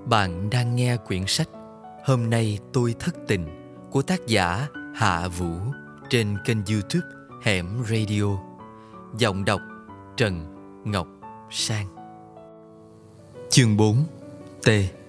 Bạn đang nghe quyển sách Hôm nay tôi thất tình của tác giả Hạ Vũ trên kênh YouTube Hẻm Radio. Giọng đọc Trần Ngọc Sang. Chương 4 T.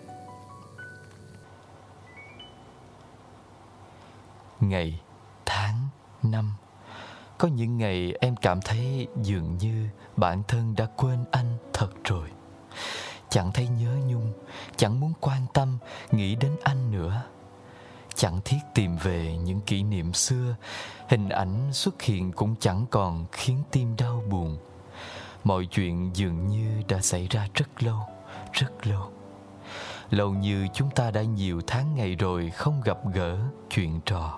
Ngày, tháng, năm. Có những ngày em cảm thấy dường như bản thân đã quên anh thật rồi. Chẳng thấy nhớ nhung, chẳng muốn quan tâm, nghĩ đến anh nữa. Chẳng thiết tìm về những kỷ niệm xưa, hình ảnh xuất hiện cũng chẳng còn khiến tim đau buồn. Mọi chuyện dường như đã xảy ra rất lâu, rất lâu. Lâu như chúng ta đã nhiều tháng ngày rồi không gặp gỡ, chuyện trò.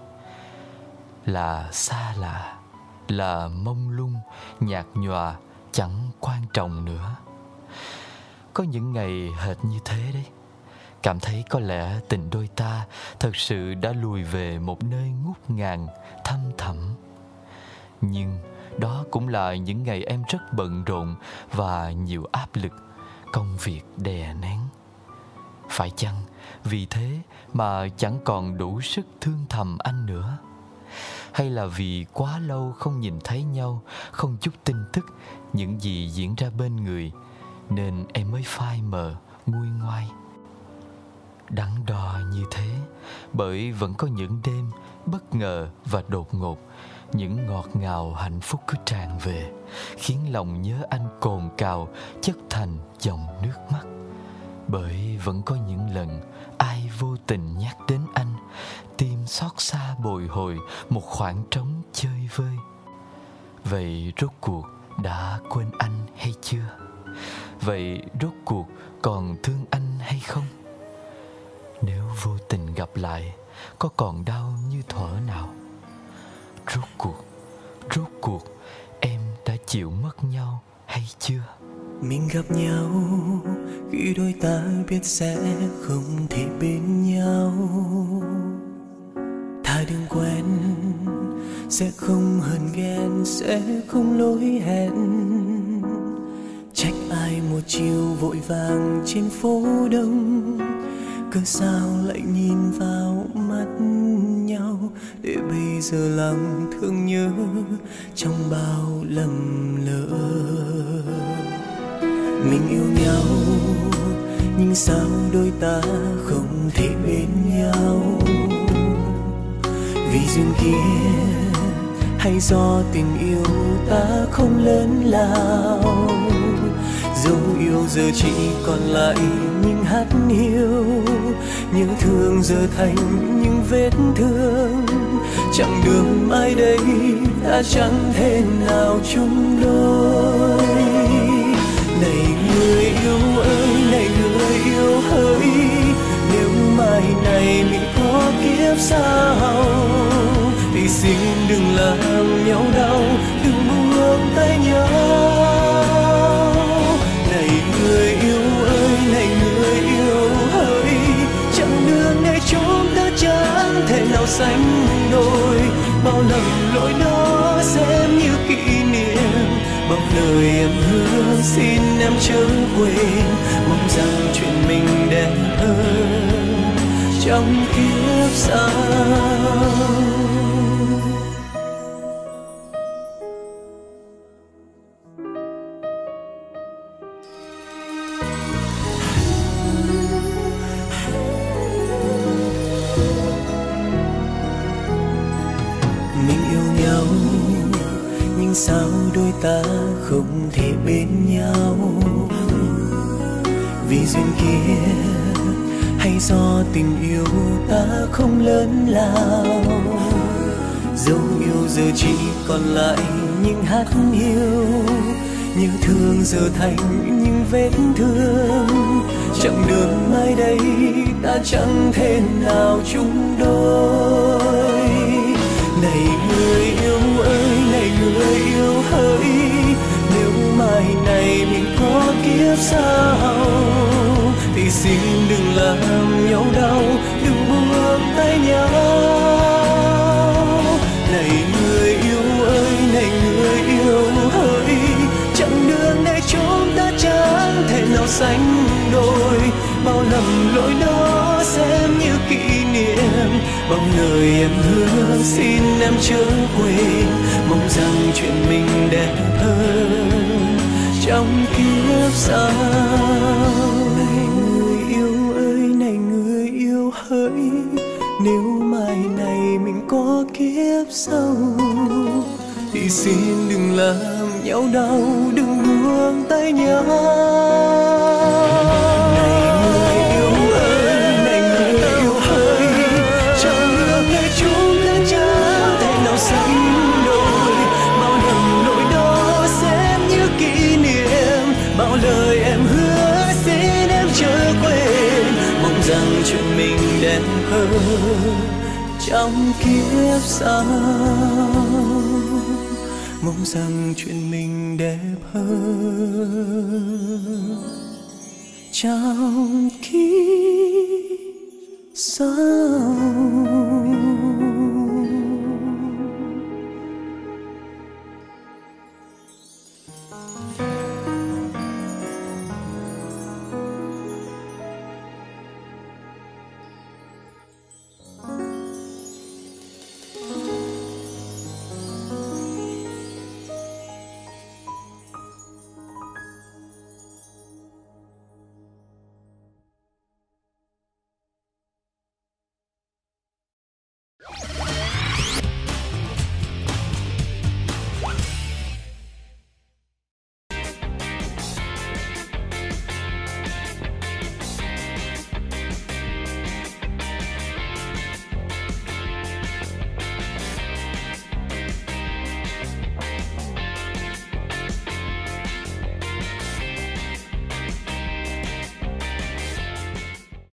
Là xa lạ, là mông lung, nhạt nhòa, chẳng quan trọng nữa. Có những ngày hệt như thế đấy. Cảm thấy có lẽ tình đôi ta thật sự đã lùi về một nơi ngút ngàn, thăm thẳm. Nhưng đó cũng là những ngày em rất bận rộn và nhiều áp lực, công việc đè nén. Phải chăng vì thế mà chẳng còn đủ sức thương thầm anh nữa? Hay là vì quá lâu không nhìn thấy nhau, không chút tin tức những gì diễn ra bên người, nên em mới phai mờ, nguôi ngoai? Đắn đo như thế, bởi vẫn có những đêm bất ngờ và đột ngột, những ngọt ngào hạnh phúc cứ tràn về, khiến lòng nhớ anh cồn cào, chất thành dòng nước mắt. Bởi vẫn có những lần ai vô tình nhắc đến anh, tim xót xa bồi hồi một khoảng trống chơi vơi. Vậy rốt cuộc đã quên anh hay chưa? Vậy rốt cuộc còn thương anh hay không? Nếu vô tình gặp lại, có còn đau như thuở nào? Rốt cuộc em đã chịu mất nhau hay chưa? Mình gặp nhau khi đôi ta biết sẽ không thể bên nhau. Thà đừng quen, sẽ không hờn ghen, sẽ không lỗi hẹn. Trách ai một chiều vội vàng trên phố đông, cớ sao lại nhìn vào mắt nhau, để bây giờ lòng thương nhớ trong bao lầm lỡ. Mình yêu nhau, nhưng sao đôi ta không thể bên nhau? Vì duyên kia hay do tình yêu ta không lớn lao? Dấu yêu giờ chỉ còn lại những hắt hiu, những thương giờ thành những vết thương. Chẳng đường mai đây ta chẳng thể nào chung đôi. Này người yêu ơi, này người yêu hỡi, nếu mai này mình có kiếp sau thì xin đừng làm nhau đau, đừng buông tay nhau. Này người yêu ơi, này người yêu hỡi, chặng đường này chúng ta chẳng thể nào sánh đôi. Bao lầm lỗi đó xem như kỷ niệm, bao lời em hứa xin em chớ quên. Mong rằng chuyện mình đẹp hơn trong kiếp sau. Sao đôi ta không thể bên nhau? Vì duyên kia hay do tình yêu ta không lớn lao? Dấu yêu giờ chỉ còn lại những hắt hiu, như thương giờ thành những vết thương. Chặng đường mai đây ta chẳng thể nào chung đôi. Này người yêu ơi, này người yêu hỡi, nếu mai này mình có kiếp sau thì xin đừng làm nhau đau, đừng buông tay nhau. Này người yêu ơi, này người yêu hỡi, chặng đường này chúng ta chẳng thể nào sánh đôi. Bao lời em hứa xin em chớ quên, mong rằng chuyện mình đẹp hơn trong kiếp sau. Này người yêu ơi, này người yêu hỡi, nếu mai này mình có kiếp sau thì xin đừng làm nhau đau, đừng buông tay nhau. Này người yêu ơi, này người yêu hỡi, trong ước ngày chúng ta chẳng thể nào sánh đôi. Bao năm nỗi đau xem như kỷ niệm, bao lời em hứa xin em chớ quên, mong rằng chuyện mình đẹp hơn trong kiếp sau. Mong rằng chuyện mình đẹp hơn trong kiếp sau.